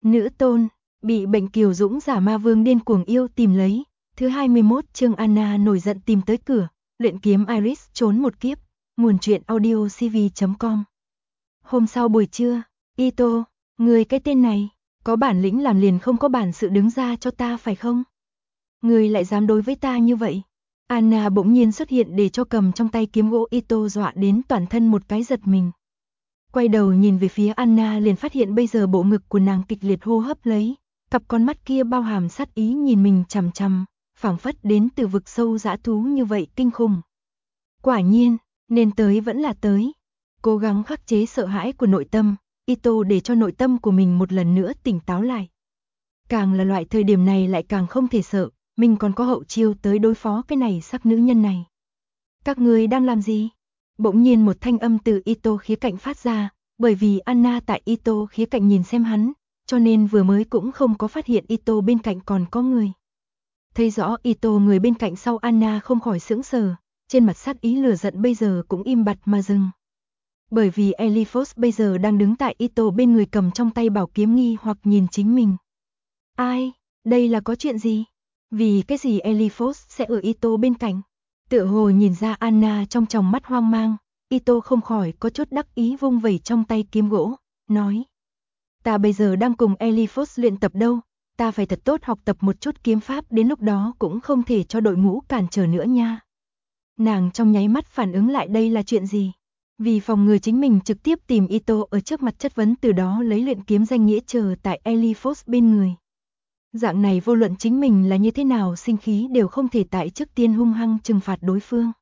Nữ tôn, bị bệnh kiều dũng giả ma vương điên cuồng yêu tìm lấy. Thứ 21 chương Anna nổi giận tìm tới cửa, luyện kiếm Iris trốn một kiếp. Nguồn truyện audio cv.com. Hôm sau buổi trưa, Ito, người cái tên này, có bản lĩnh làm liền không có bản sự đứng ra cho ta phải không? Người lại dám đối với ta như vậy? Anna bỗng nhiên xuất hiện để cho cầm trong tay kiếm gỗ Ito dọa đến toàn thân một cái giật mình. Quay đầu nhìn về phía Anna liền phát hiện bây giờ bộ ngực của nàng kịch liệt hô hấp lấy, cặp con mắt kia bao hàm sát ý nhìn mình chằm chằm, phảng phất đến từ vực sâu dã thú như vậy kinh khủng. Quả nhiên, nên tới vẫn là tới. Cố gắng khắc chế sợ hãi của nội tâm, Ito để cho nội tâm của mình một lần nữa tỉnh táo lại. Càng là loại thời điểm này lại càng không thể sợ, mình còn có hậu chiêu tới đối phó cái này sắc nữ nhân này. Các người đang làm gì? Bỗng nhiên một thanh âm từ Ito khía cạnh phát ra, bởi vì Anna tại Ito khía cạnh nhìn xem hắn, cho nên vừa mới cũng không có phát hiện Ito bên cạnh còn có người. Thấy rõ Ito người bên cạnh sau Anna không khỏi sững sờ, trên mặt sát ý lửa giận bây giờ cũng im bặt mà dừng. Bởi vì Eliphos bây giờ đang đứng tại Ito bên người cầm trong tay bảo kiếm nghi hoặc nhìn chính mình. Ai? Đây là có chuyện gì? Vì cái gì Eliphos sẽ ở Ito bên cạnh? Tựa hồ nhìn ra Anna trong tròng mắt hoang mang, Ito không khỏi có chút đắc ý vung vẩy trong tay kiếm gỗ, nói. Ta bây giờ đang cùng Eliphos luyện tập đâu, ta phải thật tốt học tập một chút kiếm pháp đến lúc đó cũng không thể cho đội ngũ cản trở nữa nha. Nàng trong nháy mắt phản ứng lại đây là chuyện gì? Vì phòng ngừa chính mình trực tiếp tìm Ito ở trước mặt chất vấn từ đó lấy luyện kiếm danh nghĩa chờ tại Eliphos bên người. Dạng này vô luận chính mình là như thế nào sinh khí đều không thể tại trước tiên hung hăng trừng phạt đối phương.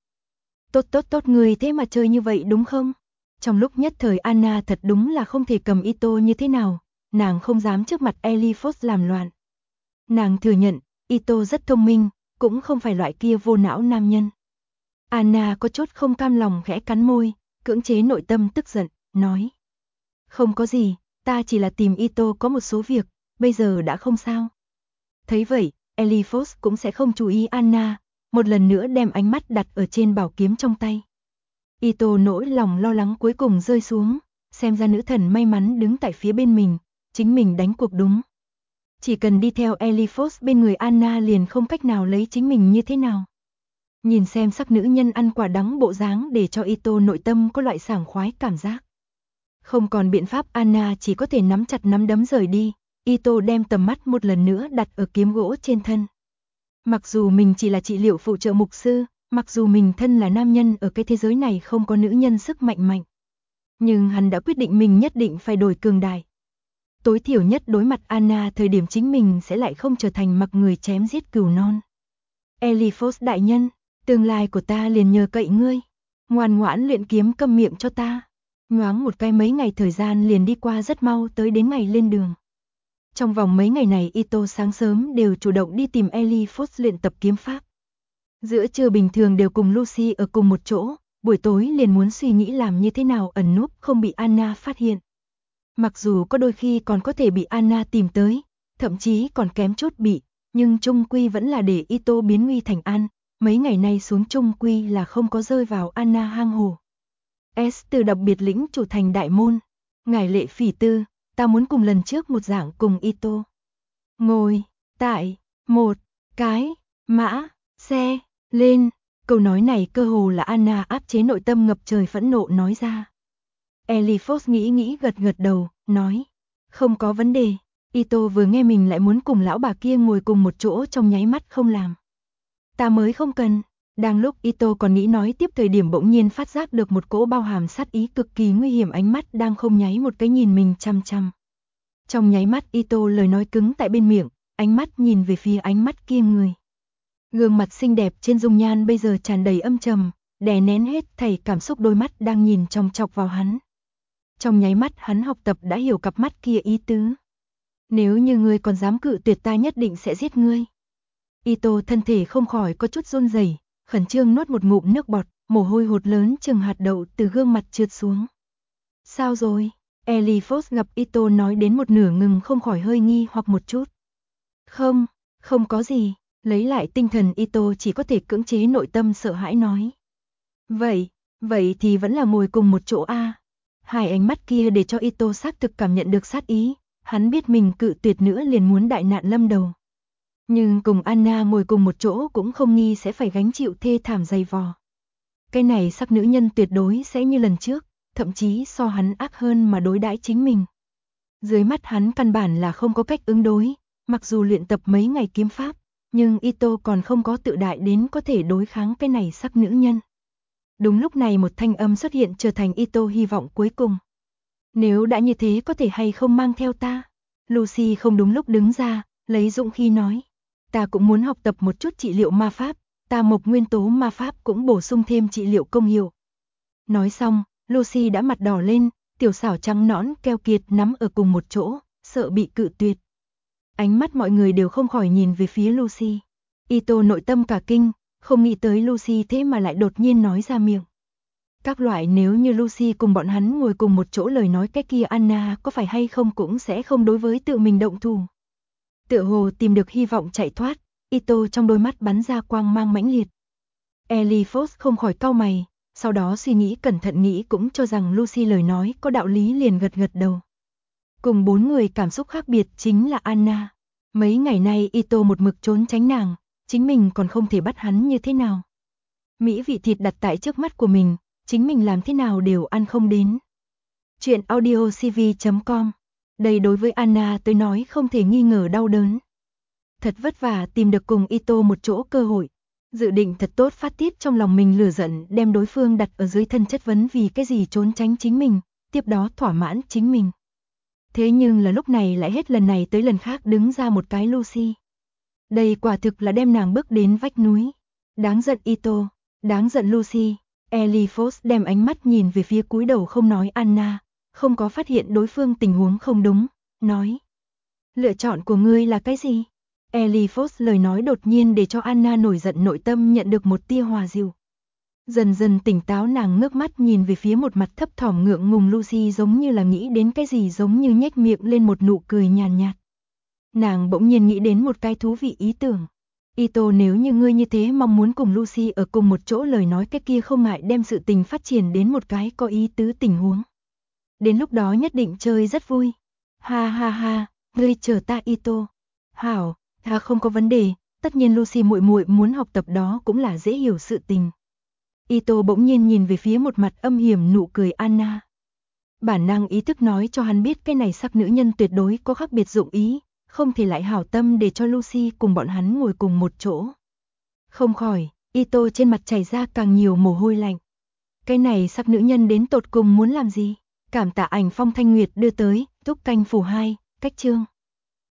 Tốt người thế mà chơi như vậy đúng không? Trong lúc nhất thời Anna thật đúng là không thể cầm Ito như thế nào, nàng không dám trước mặt Eliphos làm loạn. Nàng thừa nhận, Ito rất thông minh, cũng không phải loại kia vô não nam nhân. Anna có chút không cam lòng khẽ cắn môi, cưỡng chế nội tâm tức giận, nói. Không có gì, ta chỉ là tìm Ito có một số việc, bây giờ đã không sao. Thấy vậy, Eliphos cũng sẽ không chú ý Anna, một lần nữa đem ánh mắt đặt ở trên bảo kiếm trong tay. Ito nỗi lòng lo lắng cuối cùng rơi xuống, xem ra nữ thần may mắn đứng tại phía bên mình, chính mình đánh cuộc đúng. Chỉ cần đi theo Eliphos bên người Anna liền không cách nào lấy chính mình như thế nào. Nhìn xem sắc nữ nhân ăn quả đắng bộ dáng để cho Ito nội tâm có loại sảng khoái cảm giác. Không còn biện pháp Anna chỉ có thể nắm chặt nắm đấm rời đi, Ito đem tầm mắt một lần nữa đặt ở kiếm gỗ trên thân. Mặc dù mình chỉ là trị liệu phụ trợ mục sư, mặc dù mình thân là nam nhân ở cái thế giới này không có nữ nhân sức mạnh mạnh. Nhưng hắn đã quyết định mình nhất định phải đổi cường đại. Tối thiểu nhất đối mặt Anna thời điểm chính mình sẽ lại không trở thành mặc người chém giết cừu non. Eliphos đại nhân, tương lai của ta liền nhờ cậy ngươi. Ngoan ngoãn luyện kiếm câm miệng cho ta. Nhoáng một cái mấy ngày thời gian liền đi qua rất mau tới đến ngày lên đường. Trong vòng mấy ngày này Ito sáng sớm đều chủ động đi tìm Eliphos luyện tập kiếm pháp. Giữa trưa bình thường đều cùng Lucy ở cùng một chỗ, buổi tối liền muốn suy nghĩ làm như thế nào ẩn núp không bị Anna phát hiện. Mặc dù có đôi khi còn có thể bị Anna tìm tới, thậm chí còn kém chút bị, nhưng chung quy vẫn là để Ito biến nguy thành an, mấy ngày nay xuống chung quy là không có rơi vào Anna hang hổ. Từ đặc biệt lĩnh chủ thành đại môn, ngài Lệ Phỉ Tư, ta muốn cùng lần trước một dạng cùng Ito. Ngồi, tại, một, cái, mã, xe, lên, câu nói này cơ hồ là Anna áp chế nội tâm ngập trời phẫn nộ nói ra. Eliphos nghĩ gật gật đầu, nói, không có vấn đề, Ito vừa nghe mình lại muốn cùng lão bà kia ngồi cùng một chỗ trong nháy mắt không làm. Ta mới không cần. Đang lúc Ito còn nghĩ nói tiếp thời điểm bỗng nhiên phát giác được một cỗ bao hàm sát ý cực kỳ nguy hiểm ánh mắt đang không nháy một cái nhìn mình chăm chăm. Trong nháy mắt Ito lời nói cứng tại bên miệng, ánh mắt nhìn về phía ánh mắt kia người. Gương mặt xinh đẹp trên dung nhan bây giờ tràn đầy âm trầm, đè nén hết thảy cảm xúc đôi mắt đang nhìn chòng chọc vào hắn. Trong nháy mắt hắn học tập đã hiểu cặp mắt kia ý tứ. Nếu như ngươi còn dám cự tuyệt ta nhất định sẽ giết ngươi. Ito thân thể không khỏi có chút run rẩy, khẩn trương nuốt một ngụm nước bọt, mồ hôi hột lớn chừng hạt đậu từ gương mặt trượt xuống. Sao rồi? Eliphos gặp Ito nói đến một nửa ngừng không khỏi hơi nghi hoặc một chút. Không có gì, lấy lại tinh thần Ito chỉ có thể cưỡng chế nội tâm sợ hãi nói. Vậy thì vẫn là ngồi cùng một chỗ a. Hai ánh mắt kia để cho Ito xác thực cảm nhận được sát ý, Hắn biết mình cự tuyệt nữa liền muốn đại nạn lâm đầu. Nhưng cùng Anna ngồi cùng một chỗ cũng không nghi sẽ phải gánh chịu thê thảm dày vò. Cái này sắc nữ nhân tuyệt đối sẽ như lần trước, thậm chí so hắn ác hơn mà đối đãi chính mình. Dưới mắt hắn căn bản là không có cách ứng đối, mặc dù luyện tập mấy ngày kiếm pháp, nhưng Ito còn không có tự đại đến có thể đối kháng cái này sắc nữ nhân. Đúng lúc này một thanh âm xuất hiện trở thành Ito hy vọng cuối cùng. Nếu đã như thế có thể hay không mang theo ta? Lucy không đúng lúc đứng ra, lấy dũng khí nói. Ta cũng muốn học tập một chút trị liệu ma pháp, ta mộc nguyên tố ma pháp cũng bổ sung thêm trị liệu công hiệu. Nói xong, Lucy đã mặt đỏ lên, tiểu xảo trắng nõn keo kiệt nắm ở cùng một chỗ, sợ bị cự tuyệt. Ánh mắt mọi người đều không khỏi nhìn về phía Lucy. Ito nội tâm cả kinh, không nghĩ tới Lucy thế mà lại đột nhiên nói ra miệng. Các loại nếu như Lucy cùng bọn hắn ngồi cùng một chỗ lời nói cái kia Anna có phải hay không cũng sẽ không đối với tự mình động thủ. Tựa hồ tìm được hy vọng chạy thoát, Ito trong đôi mắt bắn ra quang mang mãnh liệt. Ellie Fox không khỏi cau mày, sau đó suy nghĩ cẩn thận nghĩ cũng cho rằng Lucy lời nói có đạo lý liền gật gật đầu. Cùng 4 người cảm xúc khác biệt chính là Anna. Mấy ngày nay Ito một mực trốn tránh nàng, chính mình còn không thể bắt hắn như thế nào. Mỹ vị thịt đặt tại trước mắt của mình, chính mình làm thế nào đều ăn không đến. Chuyện audiocv.com. Đây đối với Anna tới nói không thể nghi ngờ đau đớn. Thật vất vả tìm được cùng Ito một chỗ cơ hội. Dự định thật tốt phát tiết trong lòng mình lửa giận đem đối phương đặt ở dưới thân chất vấn vì cái gì trốn tránh chính mình, tiếp đó thỏa mãn chính mình. Thế nhưng là lúc này lại hết lần này tới lần khác đứng ra một cái Lucy. Đây quả thực là đem nàng bước đến vách núi. Đáng giận Ito, đáng giận Lucy. Ellie Fox đem ánh mắt nhìn về phía cúi đầu không nói Anna, không có phát hiện đối phương tình huống không đúng, nói. Lựa chọn của ngươi là cái gì? Ellie Fox lời nói đột nhiên để cho Anna nổi giận nội tâm nhận được một tia hòa dịu. Dần dần tỉnh táo nàng ngước mắt nhìn về phía một mặt thấp thỏm ngượng ngùng Lucy giống như là nghĩ đến cái gì giống như nhếch miệng lên một nụ cười nhàn nhạt. Nàng bỗng nhiên nghĩ đến một cái thú vị ý tưởng. Ito nếu như ngươi như thế mong muốn cùng Lucy ở cùng một chỗ lời nói cái kia không ngại đem sự tình phát triển đến một cái có ý tứ tình huống. Đến lúc đó nhất định chơi rất vui. Ha ha ha, ngươi chờ ta Ito. Hảo, ta không có vấn đề, tất nhiên Lucy muội muội muốn học tập đó cũng là dễ hiểu sự tình. Ito bỗng nhiên nhìn về phía một mặt âm hiểm nụ cười Anna. Bản năng ý thức nói cho hắn biết cái này sắc nữ nhân tuyệt đối có khác biệt dụng ý, không thể lại hảo tâm để cho Lucy cùng bọn hắn ngồi cùng một chỗ. Không khỏi, Ito trên mặt chảy ra càng nhiều mồ hôi lạnh. Cái này sắc nữ nhân đến tột cùng muốn làm gì? Cảm tạ ảnh Phong Thanh Nguyệt đưa tới, Túc Canh Phủ 2, cách chương.